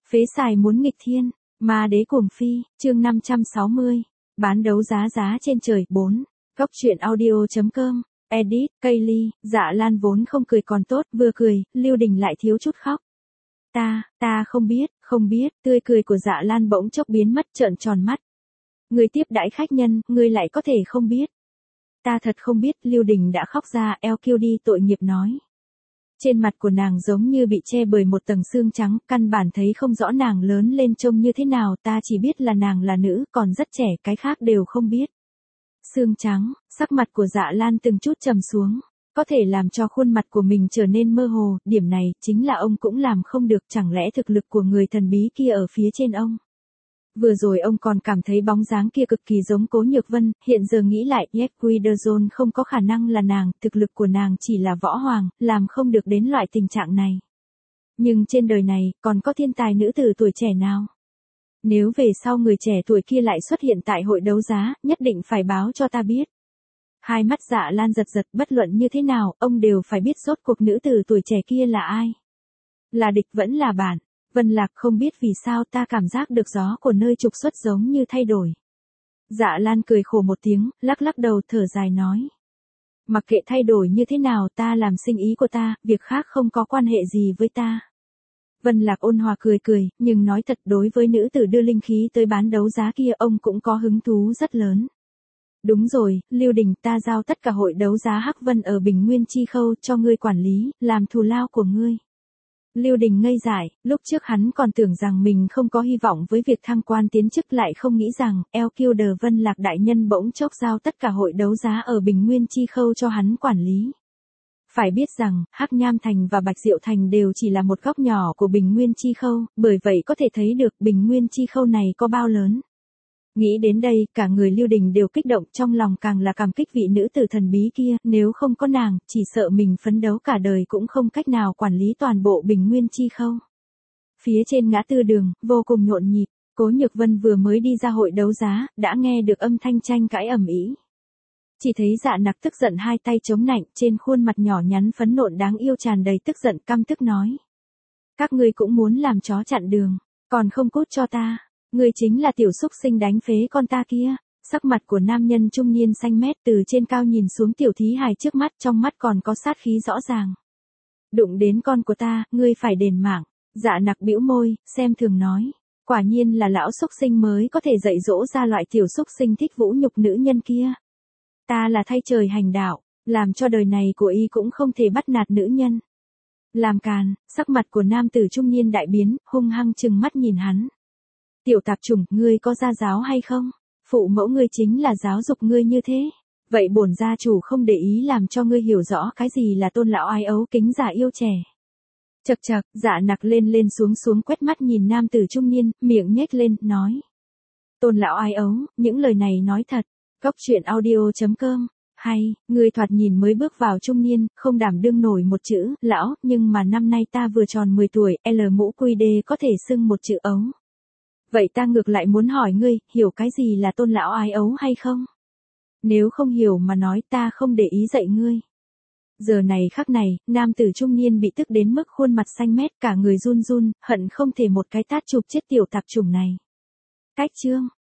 Phế xài muốn nghịch thiên, ma đế cuồng phi, chương 560, bán đấu giá giá trên trời 4, góc truyện audio.com, edit, Kaylee, Dạ Lan vốn không cười còn tốt, vừa cười, Lưu Đình lại thiếu chút khóc. Ta không biết, tươi cười của Dạ Lan bỗng chốc biến mất trợn tròn mắt. Người tiếp đãi khách nhân, người lại có thể không biết. Ta thật không biết, Lưu Đình đã khóc ra, eo kêu đi tội nghiệp nói. Trên mặt của nàng giống như bị che bởi một tầng xương trắng, căn bản thấy không rõ nàng lớn lên trông như thế nào, ta chỉ biết là nàng là nữ, còn rất trẻ, cái khác đều không biết. Xương trắng, sắc mặt của Dạ Lan từng chút trầm xuống, có thể làm cho khuôn mặt của mình trở nên mơ hồ, điểm này chính là ông cũng làm không được, chẳng lẽ thực lực của người thần bí kia ở phía trên ông. Vừa rồi ông còn cảm thấy bóng dáng kia cực kỳ giống Cố Nhược Vân, hiện giờ nghĩ lại, Yes Witherzone không có khả năng là nàng, thực lực của nàng chỉ là võ hoàng, làm không được đến loại tình trạng này. Nhưng trên đời này, còn có thiên tài nữ tử tuổi trẻ nào? Nếu về sau người trẻ tuổi kia lại xuất hiện tại hội đấu giá, nhất định phải báo cho ta biết. Hai mắt Dạ Lan giật giật, bất luận như thế nào, ông đều phải biết rốt cuộc nữ tử tuổi trẻ kia là ai. Là địch vẫn là bạn. Vân Lạc không biết vì sao ta cảm giác được gió của nơi trục xuất giống như thay đổi. Dạ Lan cười khổ một tiếng, lắc lắc đầu thở dài nói. Mặc kệ thay đổi như thế nào ta làm sinh ý của ta, việc khác không có quan hệ gì với ta. Vân Lạc ôn hòa cười, nhưng nói thật đối với nữ tử đưa linh khí tới bán đấu giá kia ông cũng có hứng thú rất lớn. Đúng rồi, Lưu Đình ta giao tất cả hội đấu giá Hắc Vân ở Bình Nguyên Chi Khâu cho ngươi quản lý, làm thù lao của ngươi. Lưu Đình ngây dại, lúc trước hắn còn tưởng rằng mình không có hy vọng với việc thăng quan tiến chức, lại không nghĩ rằng, Elkilder Vân Lạc đại nhân bỗng chốc giao tất cả hội đấu giá ở Bình Nguyên Chi Khâu cho hắn quản lý. Phải biết rằng, Hắc Nham Thành và Bạch Diệu Thành đều chỉ là một góc nhỏ của Bình Nguyên Chi Khâu, bởi vậy có thể thấy được Bình Nguyên Chi Khâu này có bao lớn. Nghĩ đến đây, cả người Lưu Đình đều kích động, trong lòng càng là cảm kích vị nữ tử thần bí kia, nếu không có nàng, chỉ sợ mình phấn đấu cả đời cũng không cách nào quản lý toàn bộ Bình Nguyên Chi Khâu. Phía trên ngã tư đường, vô cùng nhộn nhịp, Cố Nhược Vân vừa mới đi ra hội đấu giá, đã nghe được âm thanh tranh cãi ầm ĩ. Chỉ thấy Dạ Nặc tức giận hai tay chống nạnh, trên khuôn mặt nhỏ nhắn phấn nộn đáng yêu tràn đầy tức giận, căm tức nói. Các ngươi cũng muốn làm chó chặn đường, còn không cút cho ta. Người chính là tiểu xúc sinh đánh phế con ta kia. Sắc mặt của nam nhân trung niên xanh mét, từ trên cao nhìn xuống tiểu thí hài trước mắt, trong mắt còn có sát khí rõ ràng. Đụng đến con của ta, ngươi phải đền mạng. Dạ Nặc bĩu môi, xem thường nói. Quả nhiên là lão xúc sinh mới có thể dạy dỗ ra loại tiểu xúc sinh thích vũ nhục nữ nhân kia. Ta là thay trời hành đạo, làm cho đời này của y cũng không thể bắt nạt nữ nhân. Làm càn, sắc mặt của nam tử trung niên đại biến, hung hăng trừng mắt nhìn hắn. Tiểu tạp chủng, ngươi có gia giáo hay không? Phụ mẫu ngươi chính là giáo dục ngươi như thế. Vậy bổn gia chủ không để ý làm cho ngươi hiểu rõ cái gì là tôn lão ái ấu kính già yêu trẻ. Chậc chậc, Dạ Nặc lên xuống quét mắt nhìn nam tử trung niên, miệng nhếch lên, nói. Tôn lão ái ấu, những lời này nói thật. Góc truyện audio.com. Hay, ngươi thoạt nhìn mới bước vào trung niên, không đảm đương nổi một chữ, lão, nhưng mà năm nay ta vừa tròn 10 tuổi, L mũ quy đê có thể xưng một chữ ấu. Vậy ta ngược lại muốn hỏi ngươi, hiểu cái gì là tôn lão ái ấu hay không? Nếu không hiểu mà nói ta không để ý dạy ngươi. Giờ này khắc này, nam tử trung niên bị tức đến mức khuôn mặt xanh mét, cả người run, hận không thể một cái tát chụp chết tiểu tạp chủng này. Cách chương,